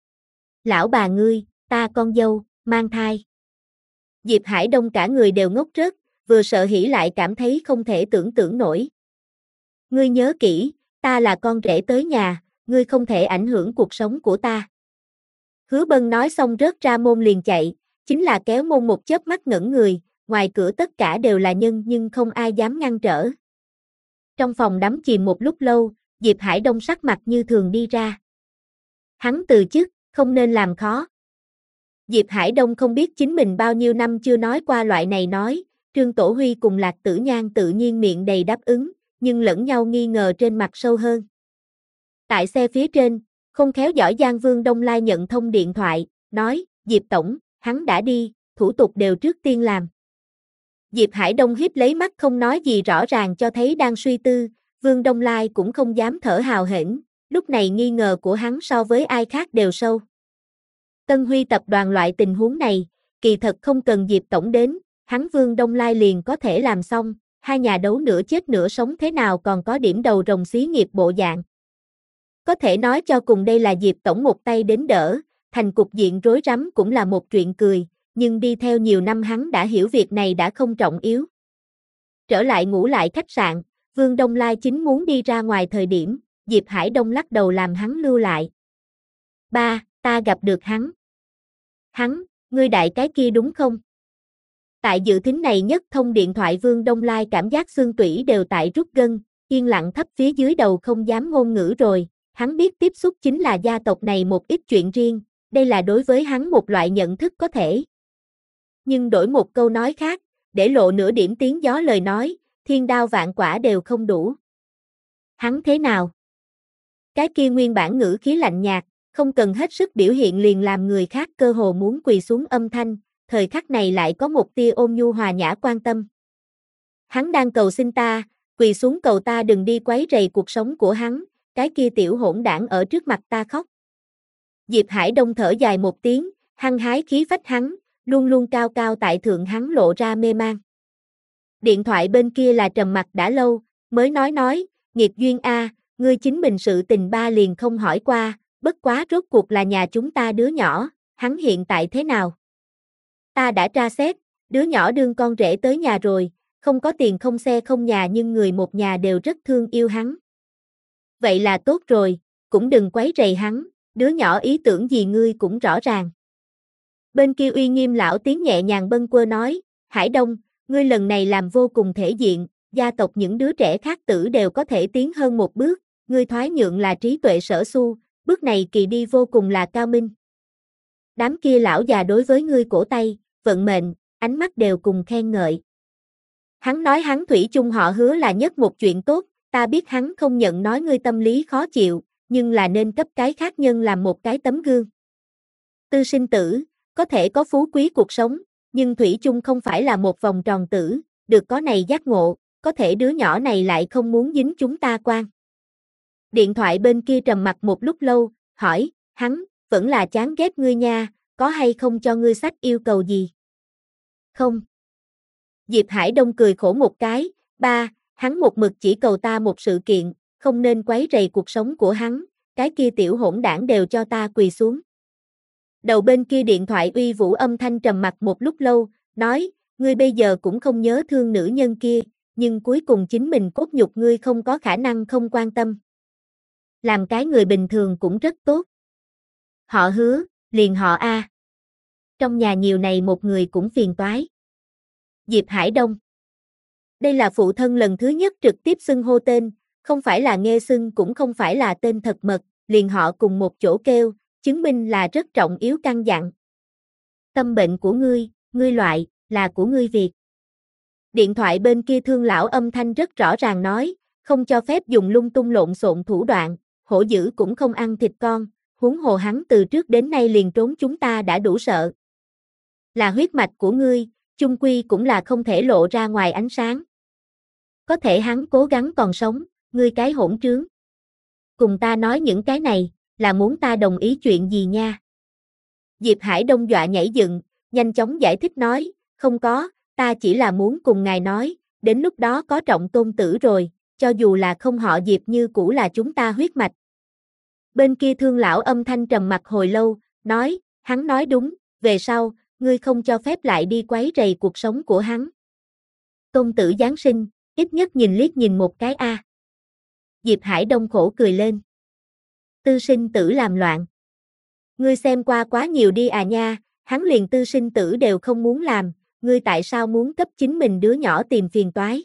Lão bà ngươi, ta con dâu, mang thai. Diệp Hải Đông cả người đều ngốc rớt, vừa sợ hãi lại cảm thấy không thể tưởng tượng nổi. Ngươi nhớ kỹ, ta là con rể tới nhà, ngươi không thể ảnh hưởng cuộc sống của ta. Hứa Bân nói xong rớt ra môn liền chạy, chính là kéo môn một chớp mắt ngẩn người, ngoài cửa tất cả đều là nhân nhưng không ai dám ngăn trở. Trong phòng đắm chìm một lúc lâu, Diệp Hải Đông sắc mặt như thường đi ra. Hắn từ chức, không nên làm khó. Diệp Hải Đông không biết chính mình bao nhiêu năm chưa nói qua loại này nói, Trương Tổ Huy cùng Lạc Tử Nhan tự nhiên miệng đầy đáp ứng, nhưng lẫn nhau nghi ngờ trên mặt sâu hơn. Tại xe phía trên, không khéo giỏi Giang Vương Đông Lai nhận thông điện thoại, nói, Diệp Tổng, hắn đã đi, thủ tục đều trước tiên làm. Diệp Hải Đông hiếp lấy mắt không nói gì rõ ràng cho thấy đang suy tư, Vương Đông Lai cũng không dám thở hào hển, lúc này nghi ngờ của hắn so với ai khác đều sâu. Tân Huy tập đoàn loại tình huống này, kỳ thật không cần Diệp Tổng đến, hắn Vương Đông Lai liền có thể làm xong, hai nhà đấu nửa chết nửa sống thế nào còn có điểm đầu rồng xí nghiệp bộ dạng. Có thể nói cho cùng đây là Diệp Tổng một tay đến đỡ, thành cục diện rối rắm cũng là một chuyện cười, nhưng đi theo nhiều năm hắn đã hiểu việc này đã không trọng yếu. Trở lại ngủ lại khách sạn, Vương Đông Lai chính muốn đi ra ngoài thời điểm, Diệp Hải Đông lắc đầu làm hắn lưu lại. Ba, ta gặp được hắn. Hắn, ngươi đại cái kia đúng không? Tại dự thính này nhất thông điện thoại Vương Đông Lai cảm giác xương tủy đều tại rút gân, yên lặng thấp phía dưới đầu không dám ngôn ngữ rồi, hắn biết tiếp xúc chính là gia tộc này một ít chuyện riêng, đây là đối với hắn một loại nhận thức có thể. Nhưng đổi một câu nói khác, để lộ nửa điểm tiếng gió lời nói, thiên đao vạn quả đều không đủ. Hắn thế nào? Cái kia nguyên bản ngữ khí lạnh nhạt, không cần hết sức biểu hiện liền làm người khác cơ hồ muốn quỳ xuống âm thanh, thời khắc này lại có một tia ôn nhu hòa nhã quan tâm. Hắn đang cầu xin ta, quỳ xuống cầu ta đừng đi quấy rầy cuộc sống của hắn, cái kia tiểu hỗn đảng ở trước mặt ta khóc. Diệp Hải Đông thở dài một tiếng, hăng hái khí phách hắn, luôn luôn cao cao tại thượng hắn lộ ra mê man. Điện thoại bên kia là trầm mặc đã lâu, mới nói, nghiệt duyên a, ngươi chính mình sự tình ba liền không hỏi qua, bất quá rốt cuộc là nhà chúng ta đứa nhỏ, hắn hiện tại thế nào? Ta đã tra xét, đứa nhỏ đương con rể tới nhà rồi, không có tiền không xe không nhà nhưng người một nhà đều rất thương yêu hắn. Vậy là tốt rồi, cũng đừng quấy rầy hắn, đứa nhỏ ý tưởng gì ngươi cũng rõ ràng. Bên kia uy nghiêm lão tiếng nhẹ nhàng bâng quơ nói, Hải Đông, ngươi lần này làm vô cùng thể diện, gia tộc những đứa trẻ khác tử đều có thể tiến hơn một bước, ngươi thoái nhượng là trí tuệ sở xu, bước này kỳ đi vô cùng là cao minh. Đám kia lão già đối với ngươi cổ tay, vận mệnh, ánh mắt đều cùng khen ngợi. Hắn nói hắn thủy chung họ Hứa là nhất một chuyện tốt, ta biết hắn không nhận nói ngươi tâm lý khó chịu, nhưng là nên cấp cái khác nhân làm một cái tấm gương. Tư sinh tử, có thể có phú quý cuộc sống, nhưng thủy chung không phải là một vòng tròn tử, được có này giác ngộ, có thể đứa nhỏ này lại không muốn dính chúng ta quan. Điện thoại bên kia trầm mặc một lúc lâu, hỏi, hắn, vẫn là chán ghét ngươi nha, có hay không cho ngươi sách yêu cầu gì? Không. Diệp Hải Đông cười khổ một cái, ba, hắn một mực chỉ cầu ta một sự kiện, không nên quấy rầy cuộc sống của hắn, cái kia tiểu hỗn đảng đều cho ta quỳ xuống. Đầu bên kia điện thoại uy vũ âm thanh trầm mặc một lúc lâu, nói, ngươi bây giờ cũng không nhớ thương nữ nhân kia, nhưng cuối cùng chính mình cốt nhục ngươi không có khả năng không quan tâm. Làm cái người bình thường cũng rất tốt. Họ Hứa, liền họ A. Trong nhà nhiều này một người cũng phiền toái. Diệp Hải Đông. Đây là phụ thân lần thứ nhất trực tiếp xưng hô tên, không phải là nghe xưng cũng không phải là tên thật mật, liền họ cùng một chỗ kêu, chứng minh là rất trọng yếu căn dặn. Tâm bệnh của ngươi loại, là của ngươi việc. Điện thoại bên kia thương lão âm thanh rất rõ ràng nói, không cho phép dùng lung tung lộn xộn thủ đoạn, hổ dữ cũng không ăn thịt con, huống hồ hắn từ trước đến nay liền trốn chúng ta đã đủ sợ. Là huyết mạch của ngươi, chung quy cũng là không thể lộ ra ngoài ánh sáng. Có thể hắn cố gắng còn sống, ngươi cái hỗn trướng. Cùng ta nói những cái này, là muốn ta đồng ý chuyện gì nha? Diệp Hải Đông dọa nhảy dựng, nhanh chóng giải thích nói, không có, ta chỉ là muốn cùng ngài nói, đến lúc đó có trọng tôn tử rồi, cho dù là không họ Diệp như cũ là chúng ta huyết mạch. Bên kia thương lão âm thanh trầm mặc hồi lâu, nói, hắn nói đúng, về sau, ngươi không cho phép lại đi quấy rầy cuộc sống của hắn. Tôn tử Giáng sinh, ít nhất nhìn liếc nhìn một cái a. Diệp Hải Đông khổ cười lên. Tư sinh tử làm loạn. Ngươi xem qua quá nhiều đi à nha, hắn liền tư sinh tử đều không muốn làm, ngươi tại sao muốn cấp chính mình đứa nhỏ tìm phiền toái?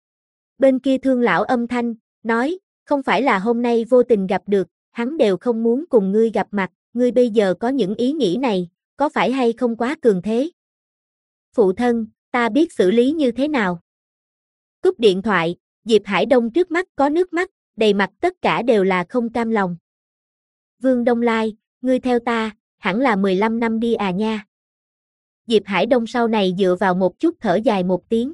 Bên kia thương lão âm thanh, nói, không phải là hôm nay vô tình gặp được, hắn đều không muốn cùng ngươi gặp mặt, ngươi bây giờ có những ý nghĩ này, có phải hay không quá cường thế? Phụ thân, ta biết xử lý như thế nào? Cúp điện thoại, Diệp Hải Đông trước mắt có nước mắt, đầy mặt tất cả đều là không cam lòng. Vương Đông Lai, ngươi theo ta, hẳn là 15 năm đi à nha. Diệp Hải Đông sau này dựa vào một chút thở dài một tiếng.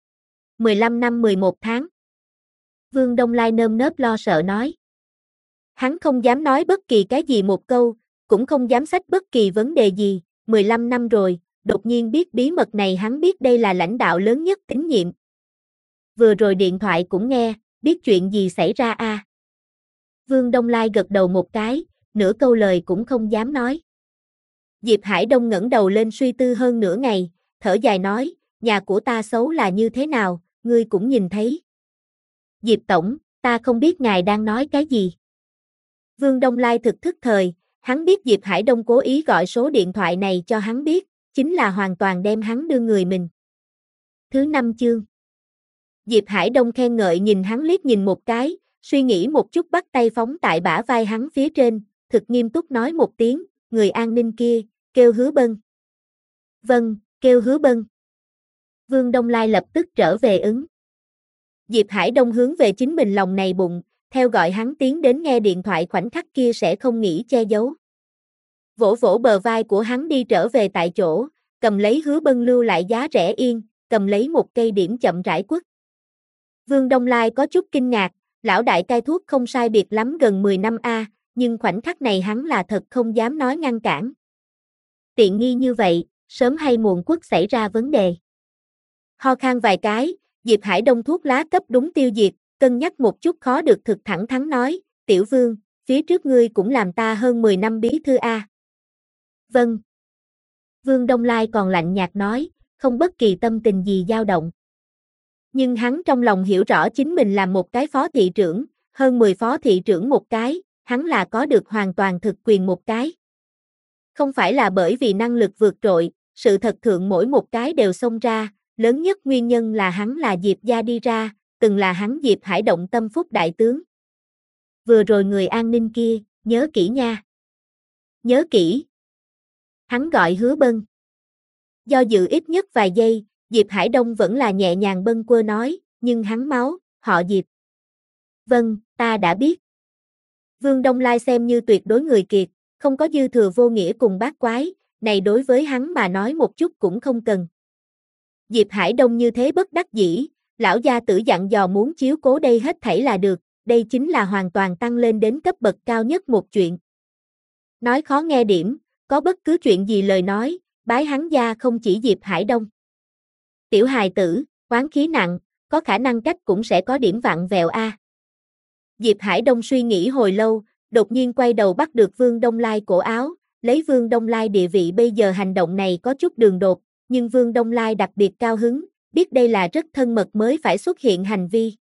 15 năm 11 tháng. Vương Đông Lai nơm nớp lo sợ nói. Hắn không dám nói bất kỳ cái gì một câu, cũng không dám xách bất kỳ vấn đề gì, 15 năm rồi, đột nhiên biết bí mật này hắn biết đây là lãnh đạo lớn nhất tín nhiệm. Vừa rồi điện thoại cũng nghe, biết chuyện gì xảy ra a? Vương Đông Lai gật đầu một cái, nửa câu lời cũng không dám nói. Diệp Hải Đông ngẩng đầu lên suy tư hơn nửa ngày, thở dài nói, nhà của ta xấu là như thế nào, ngươi cũng nhìn thấy. Diệp Tổng, ta không biết ngài đang nói cái gì. Vương Đông Lai thực thức thời, hắn biết Diệp Hải Đông cố ý gọi số điện thoại này cho hắn biết, chính là hoàn toàn đem hắn đưa người mình. Thứ 5 chương. Diệp Hải Đông khen ngợi nhìn hắn liếc nhìn một cái, suy nghĩ một chút bắt tay phóng tại bả vai hắn phía trên, thực nghiêm túc nói một tiếng, người an ninh kia, kêu Hứa Bân. Vâng, kêu Hứa Bân. Vương Đông Lai lập tức trở về ứng. Diệp Hải Đông hướng về chính mình lòng này bụng, theo gọi hắn tiến đến nghe điện thoại khoảnh khắc kia sẽ không nghĩ che giấu. Vỗ vỗ bờ vai của hắn đi trở về tại chỗ, cầm lấy Hứa Bân lưu lại giá rẻ yên, cầm lấy một cây điểm chậm rãi quất. Vương Đông Lai có chút kinh ngạc, lão đại cai thuốc không sai biệt lắm gần 10 năm a, nhưng khoảnh khắc này hắn là thật không dám nói ngăn cản. Tiện nghi như vậy, sớm hay muộn quất xảy ra vấn đề. Ho khan vài cái, Diệp Hải Đông thuốc lá cấp đúng tiêu diệt, cân nhắc một chút khó được thực thẳng thắn nói, Tiểu Vương, phía trước ngươi cũng làm ta hơn 10 năm bí thư a. Vâng. Vương Đông Lai còn lạnh nhạt nói, không bất kỳ tâm tình gì dao động. Nhưng hắn trong lòng hiểu rõ chính mình là một cái phó thị trưởng, hơn 10 phó thị trưởng một cái, hắn là có được hoàn toàn thực quyền một cái. Không phải là bởi vì năng lực vượt trội, sự thật thượng mỗi một cái đều xông ra, lớn nhất nguyên nhân là hắn là Diệp gia đi ra, từng là hắn Diệp Hải động tâm phúc đại tướng. Vừa rồi người an ninh kia, nhớ kỹ nha. Nhớ kỹ. Hắn gọi Hứa Bân. Do dự ít nhất vài giây, Diệp Hải Đông vẫn là nhẹ nhàng bâng quơ nói, nhưng hắn máu, họ Diệp. Vâng, ta đã biết. Vương Đông Lai xem như tuyệt đối người kiệt, không có dư thừa vô nghĩa cùng bát quái, này đối với hắn mà nói một chút cũng không cần. Diệp Hải Đông như thế bất đắc dĩ, lão gia tử dặn dò muốn chiếu cố đây hết thảy là được, đây chính là hoàn toàn tăng lên đến cấp bậc cao nhất một chuyện. Nói khó nghe điểm, có bất cứ chuyện gì lời nói, bái hắn gia không chỉ Diệp Hải Đông. Tiểu hài tử, oán khí nặng, có khả năng cách cũng sẽ có điểm vặn vẹo a. Diệp Hải Đông suy nghĩ hồi lâu, đột nhiên quay đầu bắt được Vương Đông Lai cổ áo, lấy Vương Đông Lai địa vị bây giờ hành động này có chút đường đột, nhưng Vương Đông Lai đặc biệt cao hứng, biết đây là rất thân mật mới phải xuất hiện hành vi.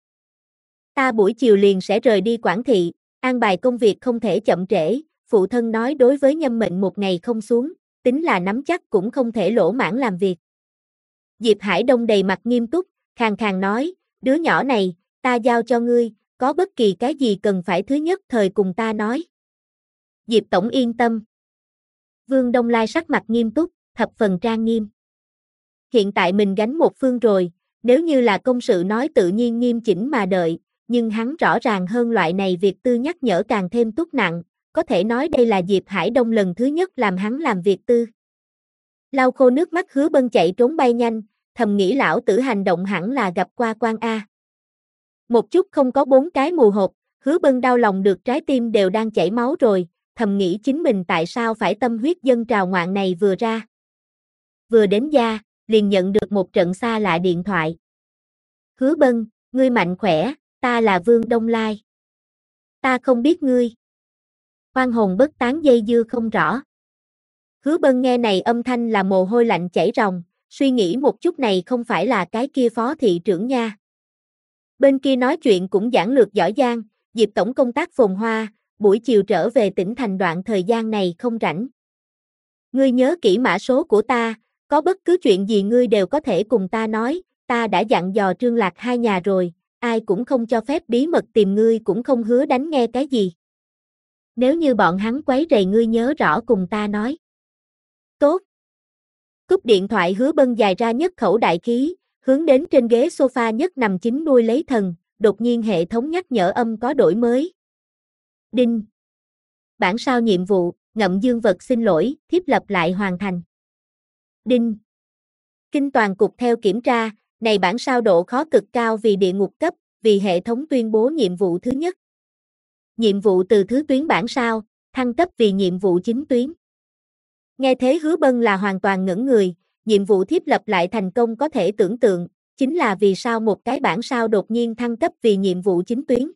Ta buổi chiều liền sẽ rời đi Quảng Thị, an bài công việc không thể chậm trễ, phụ thân nói đối với nhâm mệnh một ngày không xuống, tính là nắm chắc cũng không thể lỗ mãn làm việc. Diệp Hải Đông đầy mặt nghiêm túc, khàn khàn nói, đứa nhỏ này, ta giao cho ngươi, có bất kỳ cái gì cần phải thứ nhất thời cùng ta nói. Diệp Tổng yên tâm. Vương Đông Lai sắc mặt nghiêm túc, thập phần trang nghiêm. Hiện tại mình gánh một phương rồi, nếu như là công sự nói tự nhiên nghiêm chỉnh mà đợi, nhưng hắn rõ ràng hơn loại này việc tư nhắc nhở càng thêm túc nặng, có thể nói đây là Diệp Hải Đông lần thứ nhất làm hắn làm việc tư. Lau khô nước mắt Hứa Bân chạy trốn bay nhanh, thầm nghĩ lão tử hành động hẳn là gặp qua quan A. Một chút không có 4 cái mù hộp, Hứa Bân đau lòng được trái tim đều đang chảy máu rồi, thầm nghĩ chính mình tại sao phải tâm huyết dâng trào ngoạn này vừa ra. Vừa đến gia, liền nhận được một trận xa lạ điện thoại. Hứa Bân, ngươi mạnh khỏe, ta là Vương Đông Lai. Ta không biết ngươi. Oan hồn bất tán dây dưa không rõ. Hứa Bân nghe này âm thanh là mồ hôi lạnh chảy ròng, suy nghĩ một chút này không phải là cái kia phó thị trưởng nha. Bên kia nói chuyện cũng giản lược giỏi giang, Diệp tổng công tác phồn hoa, buổi chiều trở về tỉnh thành đoạn thời gian này không rảnh. Ngươi nhớ kỹ mã số của ta, có bất cứ chuyện gì ngươi đều có thể cùng ta nói, ta đã dặn dò Trương Lạc hai nhà rồi, ai cũng không cho phép bí mật tìm ngươi cũng không hứa đánh nghe cái gì. Nếu như bọn hắn quấy rầy ngươi nhớ rõ cùng ta nói. Tốt. Cúp điện thoại Hứa Bân dài ra nhất khẩu đại khí, hướng đến trên ghế sofa nhất nằm chính nuôi lấy thần, đột nhiên hệ thống nhắc nhở âm có đổi mới. Đinh. Bản sao nhiệm vụ, ngậm dương vật xin lỗi, thiếp lập lại hoàn thành. Đinh. Kinh toàn cục theo kiểm tra, này bản sao độ khó cực cao vì địa ngục cấp, vì hệ thống tuyên bố nhiệm vụ thứ nhất. Nhiệm vụ từ thứ tuyến bản sao, thăng cấp vì nhiệm vụ chính tuyến. Nghe thế Hứa Bân là hoàn toàn ngẩn người, nhiệm vụ thiếp lập lại thành công có thể tưởng tượng, chính là vì sao một cái bản sao đột nhiên thăng cấp vì nhiệm vụ chính tuyến.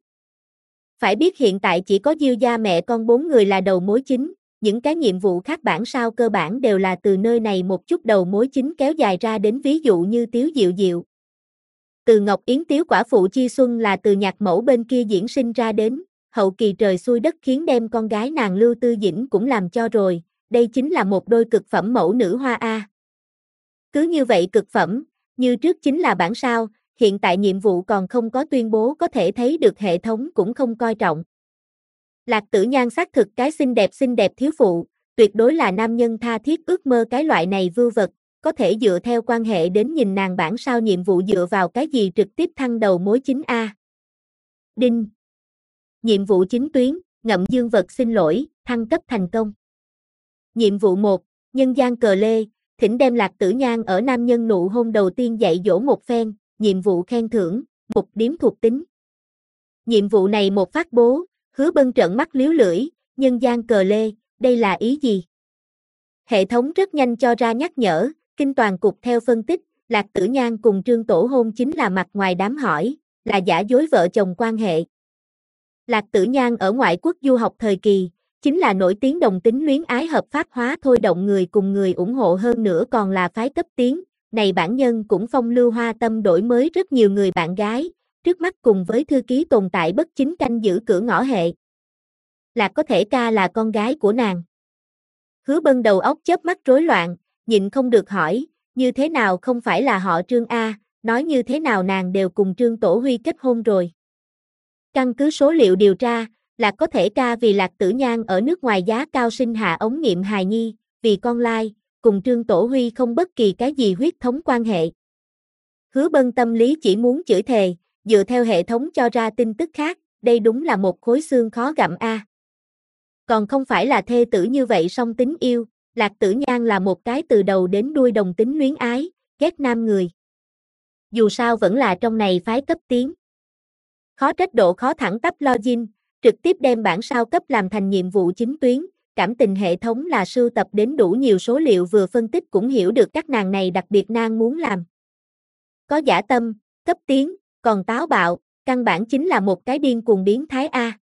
Phải biết hiện tại chỉ có Diêu gia mẹ con 4 người là đầu mối chính, những cái nhiệm vụ khác bản sao cơ bản đều là từ nơi này một chút đầu mối chính kéo dài ra đến ví dụ như Tiếu Diệu Diệu. Từ Ngọc Yến Tiếu quả phụ Chi Xuân là từ nhạc mẫu bên kia diễn sinh ra đến, hậu kỳ trời xui đất khiến đem con gái nàng Lưu Tư Dĩnh cũng làm cho rồi, đây chính là một đôi cực phẩm mẫu nữ hoa A. Cứ như vậy cực phẩm, như trước chính là bản sao, hiện tại nhiệm vụ còn không có tuyên bố có thể thấy được hệ thống cũng không coi trọng. Lạc Tử Nhan xác thực cái xinh đẹp thiếu phụ, tuyệt đối là nam nhân tha thiết ước mơ cái loại này vưu vật, có thể dựa theo quan hệ đến nhìn nàng bản sao nhiệm vụ dựa vào cái gì trực tiếp thăng đầu mối chính A. Đinh. Nhiệm vụ chính tuyến, ngậm dương vật xin lỗi, thăng cấp thành công. Nhiệm vụ 1, nhân gian cờ lê, thỉnh đem Lạc Tử Nhan ở nam nhân nụ hôn đầu tiên dạy dỗ một phen, nhiệm vụ khen thưởng, một điểm thuộc tính. Nhiệm vụ này một phát bố, Hứa Bân trợn mắt liếu lưỡi, nhân gian cờ lê, đây là ý gì? Hệ thống rất nhanh cho ra nhắc nhở, kinh toàn cục theo phân tích, Lạc Tử Nhan cùng Trương Tổ hôn chính là mặt ngoài đám hỏi, là giả dối vợ chồng quan hệ. Lạc Tử Nhan ở ngoại quốc du học thời kỳ, chính là nổi tiếng đồng tính luyến ái hợp pháp hóa thôi động người cùng người ủng hộ hơn nữa còn là phái cấp tiến, này bản nhân cũng phong lưu hoa tâm đổi mới rất nhiều người bạn gái, trước mắt cùng với thư ký tồn tại bất chính canh giữ cửa ngõ hệ. Lạc có thể ca là con gái của nàng. Hứa Bân đầu óc chớp mắt rối loạn, nhịn không được hỏi, như thế nào không phải là họ Trương A, nói như thế nào nàng đều cùng Trương Tổ Huy kết hôn rồi. Căn cứ số liệu điều tra, Lạc có thể ca vì Lạc Tử Nhan ở nước ngoài giá cao sinh hạ ống nghiệm hài nhi, vì con lai, cùng Trương Tổ Huy không bất kỳ cái gì huyết thống quan hệ. Hứa Bân tâm lý chỉ muốn chửi thề, dựa theo hệ thống cho ra tin tức khác, đây đúng là một khối xương khó gặm a. Còn không phải là thê tử như vậy song tính yêu, Lạc Tử Nhan là một cái từ đầu đến đuôi đồng tính luyến ái, ghét nam người. Dù sao vẫn là trong này phái cấp tiến. Khó trách độ khó thẳng tắp login, trực tiếp đem bản sao cấp làm thành nhiệm vụ chính tuyến, cảm tình hệ thống là sưu tập đến đủ nhiều số liệu vừa phân tích cũng hiểu được các nàng này đặc biệt nan muốn làm. Có dã tâm, cấp tiến, còn táo bạo, căn bản chính là một cái điên cuồng biến thái A.